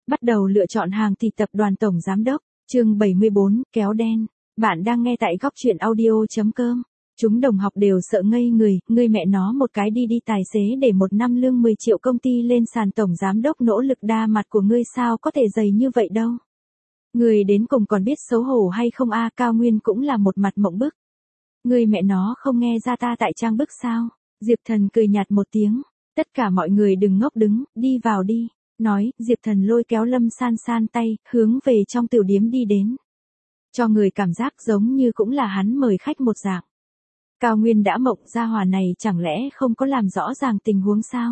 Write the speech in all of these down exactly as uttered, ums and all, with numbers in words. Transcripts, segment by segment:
Bắt đầu lựa chọn hàng thì tập đoàn tổng giám đốc, chương bảy mươi bốn, kéo đen. Bạn đang nghe tại góc truyện audio.com. Chúng đồng học đều sợ ngây người, ngươi mẹ nó một cái đi đi tài xế để một năm lương mười triệu công ty lên sàn tổng giám đốc, nỗ lực đa mặt của ngươi sao có thể dày như vậy đâu. Ngươi đến cùng còn biết xấu hổ hay không a? Cao Nguyên cũng là một mặt mộng bức. Ngươi mẹ nó không nghe ra ta tại trang bức sao? Diệp Thần cười nhạt một tiếng, tất cả mọi người đừng ngốc đứng, đi vào đi. Nói, Diệp Thần lôi kéo Lâm San San tay, hướng về trong tiểu điếm đi đến. Cho người cảm giác giống như cũng là hắn mời khách một dạng. Cao Nguyên đã mộng ra hỏa này chẳng lẽ không có làm rõ ràng tình huống sao?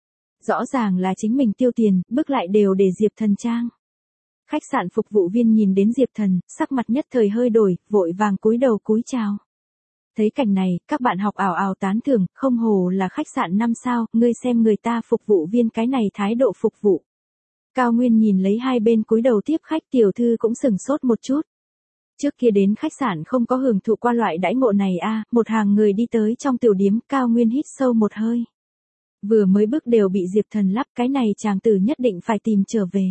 Rõ ràng là chính mình tiêu tiền, bước lại đều để Diệp Thần trang. Khách sạn phục vụ viên nhìn đến Diệp Thần, sắc mặt nhất thời hơi đổi, vội vàng cúi đầu cúi chào. Thấy cảnh này, các bạn học ảo ảo tán thưởng, không hồ là khách sạn năm sao, ngươi xem người ta phục vụ viên cái này thái độ phục vụ. Cao Nguyên nhìn lấy hai bên cúi đầu tiếp khách, tiểu thư cũng sửng sốt một chút. Trước kia đến khách sạn không có hưởng thụ qua loại đãi ngộ này a, à, một hàng người đi tới trong tiểu điếm, Cao Nguyên hít sâu một hơi. Vừa mới bước đều bị Diệp Thần lắp, cái này chàng tử nhất định phải tìm trở về.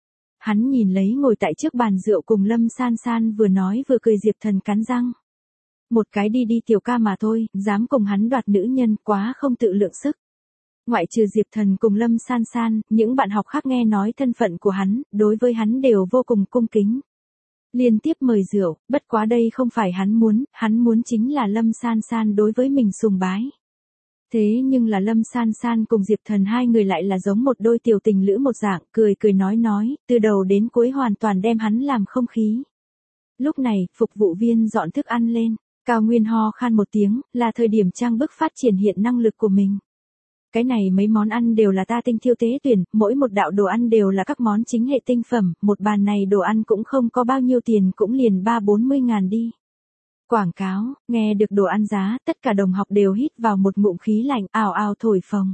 Hắn nhìn lấy ngồi tại trước bàn rượu cùng Lâm San San vừa nói vừa cười, Diệp Thần cắn răng. Một cái đi đi tiểu ca mà thôi, dám cùng hắn đoạt nữ nhân, quá không tự lượng sức. Ngoại trừ Diệp Thần cùng Lâm San San, những bạn học khác nghe nói thân phận của hắn, đối với hắn đều vô cùng cung kính. Liên tiếp mời rượu, bất quá đây không phải hắn muốn, hắn muốn chính là Lâm San San đối với mình sùng bái. Thế nhưng là Lâm San San cùng Diệp Thần hai người lại là giống một đôi tiểu tình lữ một dạng, cười cười nói nói, từ đầu đến cuối hoàn toàn đem hắn làm không khí. Lúc này, phục vụ viên dọn thức ăn lên. Cao Nguyên ho khan một tiếng, là thời điểm trang bức phát triển hiện năng lực của mình. Cái này mấy món ăn đều là ta tinh thiêu tế tuyển, mỗi một đạo đồ ăn đều là các món chính hệ tinh phẩm, một bàn này đồ ăn cũng không có bao nhiêu tiền, cũng liền ba bốn mươi ngàn đi. Quảng cáo, nghe được đồ ăn giá, tất cả đồng học đều hít vào một ngụm khí lạnh, ào ào thổi phồng.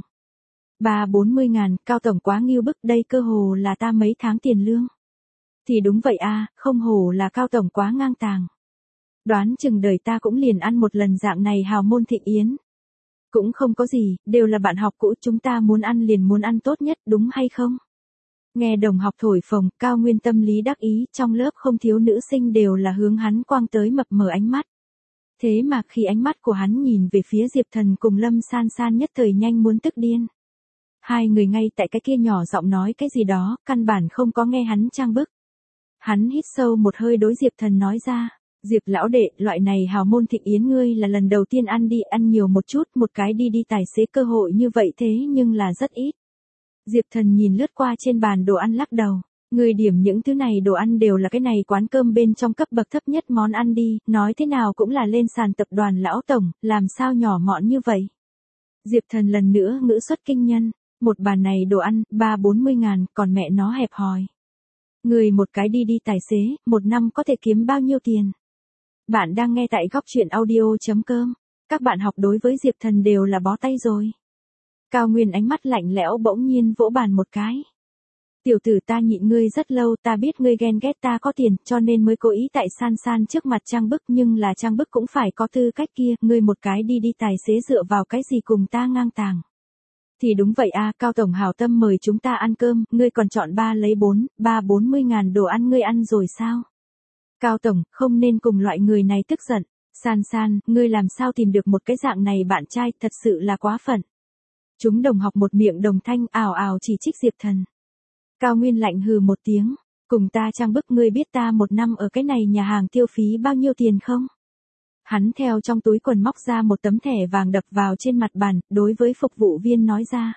Ba bốn mươi ngàn, Cao tổng quá nghiêu bức, đây cơ hồ là ta mấy tháng tiền lương. Thì đúng vậy a, không hồ là Cao tổng quá ngang tàng. Đoán chừng đời ta cũng liền ăn một lần dạng này hào môn thịnh yến. Cũng không có gì, đều là bạn học cũ, chúng ta muốn ăn liền muốn ăn tốt nhất, đúng hay không? Nghe đồng học thổi phồng, Cao Nguyên tâm lý đắc ý, trong lớp không thiếu nữ sinh đều là hướng hắn quang tới mập mờ ánh mắt. Thế mà khi ánh mắt của hắn nhìn về phía Diệp Thần cùng Lâm San San nhất thời nhanh muốn tức điên. Hai người ngay tại cái kia nhỏ giọng nói cái gì đó, căn bản không có nghe hắn trang bức. Hắn hít sâu một hơi đối Diệp Thần nói ra. Diệp lão đệ, loại này hào môn thịnh yến ngươi là lần đầu tiên ăn đi, ăn nhiều một chút, một cái đi đi tài xế cơ hội như vậy thế nhưng là rất ít. Diệp Thần nhìn lướt qua trên bàn đồ ăn lắc đầu, ngươi điểm những thứ này đồ ăn đều là cái này quán cơm bên trong cấp bậc thấp nhất món ăn đi, nói thế nào cũng là lên sàn tập đoàn lão tổng, làm sao nhỏ mọn như vậy. Diệp Thần lần nữa ngữ xuất kinh nhân, một bàn này đồ ăn, ba bốn mươi ngàn, còn mẹ nó hẹp hòi. Người một cái đi đi tài xế, một năm có thể kiếm bao nhiêu tiền? Bạn đang nghe tại góc truyện audio.com. Các bạn học đối với Diệp Thần đều là bó tay rồi. Cao Nguyên ánh mắt lạnh lẽo bỗng nhiên vỗ bàn một cái. Tiểu tử, ta nhịn ngươi rất lâu, ta biết ngươi ghen ghét ta có tiền, cho nên mới cố ý tại San San trước mặt trang bức, nhưng là trang bức cũng phải có tư cách kia, ngươi một cái đi đi tài xế dựa vào cái gì cùng ta ngang tàng. Thì đúng vậy a, Cao tổng hảo tâm mời chúng ta ăn cơm, ngươi còn chọn ba lấy bốn, ba bốn mươi ngàn đồ ăn ngươi ăn rồi sao? Cao tổng, không nên cùng loại người này tức giận. San San, ngươi làm sao tìm được một cái dạng này bạn trai, thật sự là quá phận. Chúng đồng học một miệng đồng thanh ào ào chỉ trích Diệp Thần. Cao Nguyên lạnh hừ một tiếng, cùng ta trang bức, ngươi biết ta một năm ở cái này nhà hàng tiêu phí bao nhiêu tiền không? Hắn theo trong túi quần móc ra một tấm thẻ vàng đập vào trên mặt bàn, đối với phục vụ viên nói ra.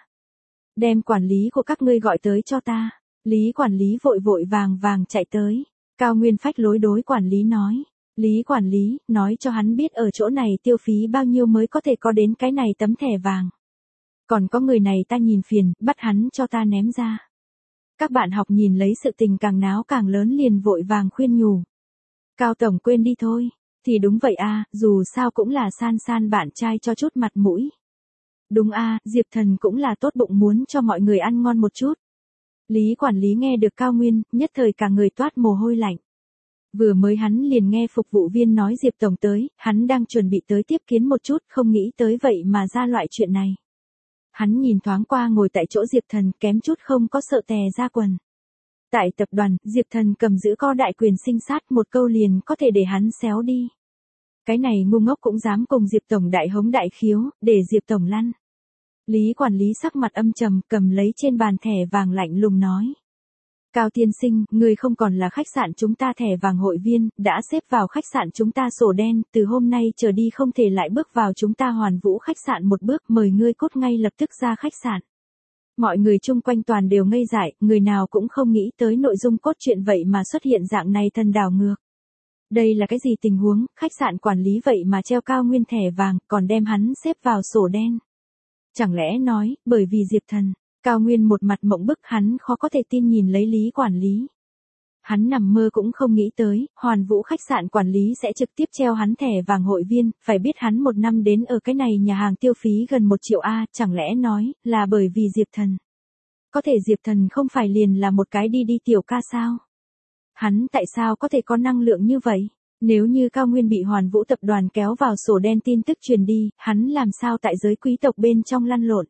Đem quản lý của các ngươi gọi tới cho ta. Lý quản lý vội vội vàng vàng chạy tới. Cao Nguyên phách lối đối quản lý nói. Lý quản lý, nói cho hắn biết ở chỗ này tiêu phí bao nhiêu mới có thể có đến cái này tấm thẻ vàng. Còn có người này ta nhìn phiền, bắt hắn cho ta ném ra. Các bạn học nhìn lấy sự tình càng náo càng lớn liền vội vàng khuyên nhủ. Cao tổng quên đi thôi. Thì đúng vậy a, dù sao cũng là San San bạn trai cho chút mặt mũi. Đúng a, Diệp Thần cũng là tốt bụng muốn cho mọi người ăn ngon một chút. Lý quản lý nghe được Cao Nguyên, nhất thời cả người toát mồ hôi lạnh. Vừa mới hắn liền nghe phục vụ viên nói Diệp tổng tới, hắn đang chuẩn bị tới tiếp kiến một chút, không nghĩ tới vậy mà ra loại chuyện này. Hắn nhìn thoáng qua ngồi tại chỗ Diệp Thần, kém chút không có sợ tè ra quần. Tại tập đoàn, Diệp Thần cầm giữ co đại quyền sinh sát, một câu liền có thể để hắn xéo đi. Cái này ngu ngốc cũng dám cùng Diệp Tổng đại hống đại khiếu, để Diệp Tổng lăn. Lý quản lý sắc mặt âm trầm, cầm lấy trên bàn thẻ vàng lạnh lùng nói. Cao tiên sinh, người không còn là khách sạn chúng ta thẻ vàng hội viên, đã xếp vào khách sạn chúng ta sổ đen, từ hôm nay trở đi không thể lại bước vào chúng ta Hoàn Vũ khách sạn một bước, mời ngươi cút ngay lập tức ra khách sạn. Mọi người chung quanh toàn đều ngây dại, người nào cũng không nghĩ tới nội dung cốt truyện vậy mà xuất hiện dạng này thần đảo ngược. Đây là cái gì tình huống, khách sạn quản lý vậy mà treo Cao Nguyên thẻ vàng, còn đem hắn xếp vào sổ đen. Chẳng lẽ nói, bởi vì Diệp Thần, Cao Nguyên một mặt mộng bức, hắn khó có thể tin nhìn lấy Lý quản lý. Hắn nằm mơ cũng không nghĩ tới, Hoàn Vũ khách sạn quản lý sẽ trực tiếp treo hắn thẻ vàng hội viên, phải biết hắn một năm đến ở cái này nhà hàng tiêu phí gần một triệu A, chẳng lẽ nói, là bởi vì Diệp Thần. Có thể Diệp Thần không phải liền là một cái đi đi tiểu ca sao? Hắn tại sao có thể có năng lượng như vậy? Nếu như Cao Nguyên bị Hoàn Vũ tập đoàn kéo vào sổ đen tin tức truyền đi, hắn làm sao tại giới quý tộc bên trong lăn lộn?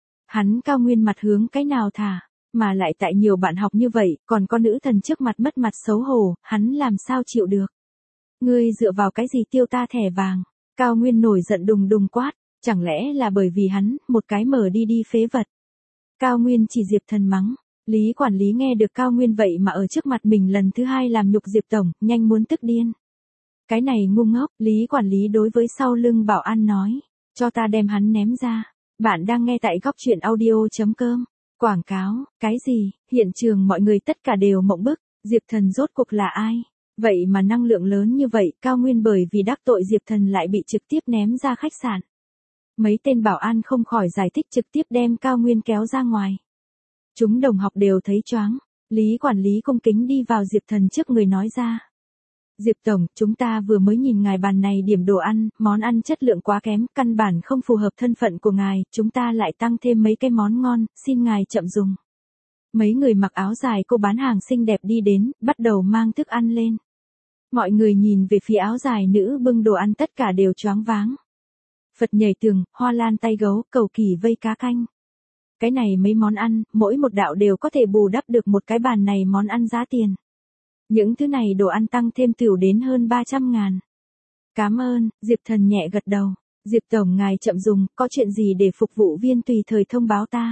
Hắn Cao Nguyên mặt hướng cái nào thả, mà lại tại nhiều bạn học như vậy, còn có nữ thần trước mặt mất mặt xấu hổ, hắn làm sao chịu được? Ngươi dựa vào cái gì tiêu ta thẻ vàng? Cao Nguyên nổi giận đùng đùng quát, chẳng lẽ là bởi vì hắn, một cái mở đi đi phế vật. Cao Nguyên chỉ Diệp Thần mắng. Lý quản lý nghe được Cao Nguyên vậy mà ở trước mặt mình lần thứ hai làm nhục Diệp Tổng, nhanh muốn tức điên. Cái này ngu ngốc, Lý quản lý đối với sau lưng bảo an nói, cho ta đem hắn ném ra. Bạn đang nghe tại góc truyện audio.com. Quảng cáo, cái gì, hiện trường mọi người tất cả đều mộng bức, Diệp Thần rốt cuộc là ai? Vậy mà năng lượng lớn như vậy, Cao Nguyên bởi vì đắc tội Diệp Thần lại bị trực tiếp ném ra khách sạn. Mấy tên bảo an không khỏi giải thích trực tiếp đem Cao Nguyên kéo ra ngoài. Chúng đồng học đều thấy choáng, Lý quản lý cung kính đi vào Diệp Thần trước người nói ra. Diệp Tổng, chúng ta vừa mới nhìn ngài bàn này điểm đồ ăn, món ăn chất lượng quá kém, căn bản không phù hợp thân phận của ngài, chúng ta lại tăng thêm mấy cái món ngon, xin ngài chậm dùng. Mấy người mặc áo dài cô bán hàng xinh đẹp đi đến, bắt đầu mang thức ăn lên. Mọi người nhìn về phía áo dài nữ bưng đồ ăn tất cả đều choáng váng. Phật nhảy tường, hoa lan tay gấu, cầu kỳ vây cá canh. Cái này mấy món ăn, mỗi một đạo đều có thể bù đắp được một cái bàn này món ăn giá tiền. Những thứ này đồ ăn tăng thêm tiểu đến hơn ba trăm ngàn. Cảm ơn, Diệp Thần nhẹ gật đầu. Diệp Tổng ngài chậm dùng, có chuyện gì để phục vụ viên tùy thời thông báo ta.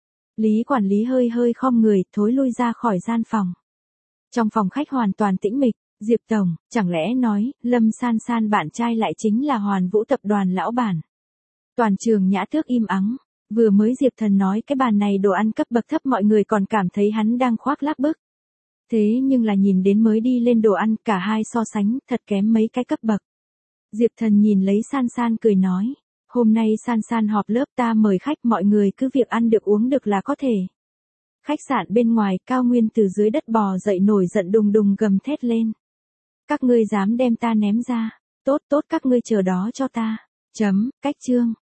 Lý quản lý hơi hơi khom người, thối lui ra khỏi gian phòng. Trong phòng khách hoàn toàn tĩnh mịch, Diệp Tổng, chẳng lẽ nói, Lâm San San bạn trai lại chính là Hoàn Vũ tập đoàn lão bản. Toàn trường nhã tước im ắng. Vừa mới Diệp Thần nói cái bàn này đồ ăn cấp bậc thấp mọi người còn cảm thấy hắn đang khoác lác bức. Thế nhưng là nhìn đến mới đi lên đồ ăn cả hai so sánh thật kém mấy cái cấp bậc. Diệp Thần nhìn lấy San San cười nói. Hôm nay San San họp lớp ta mời khách mọi người cứ việc ăn được uống được là có thể. Khách sạn bên ngoài Cao Nguyên từ dưới đất bò dậy nổi giận đùng đùng gầm thét lên. Các ngươi dám đem ta ném ra. Tốt tốt các ngươi chờ đó cho ta. Chấm, cách chương.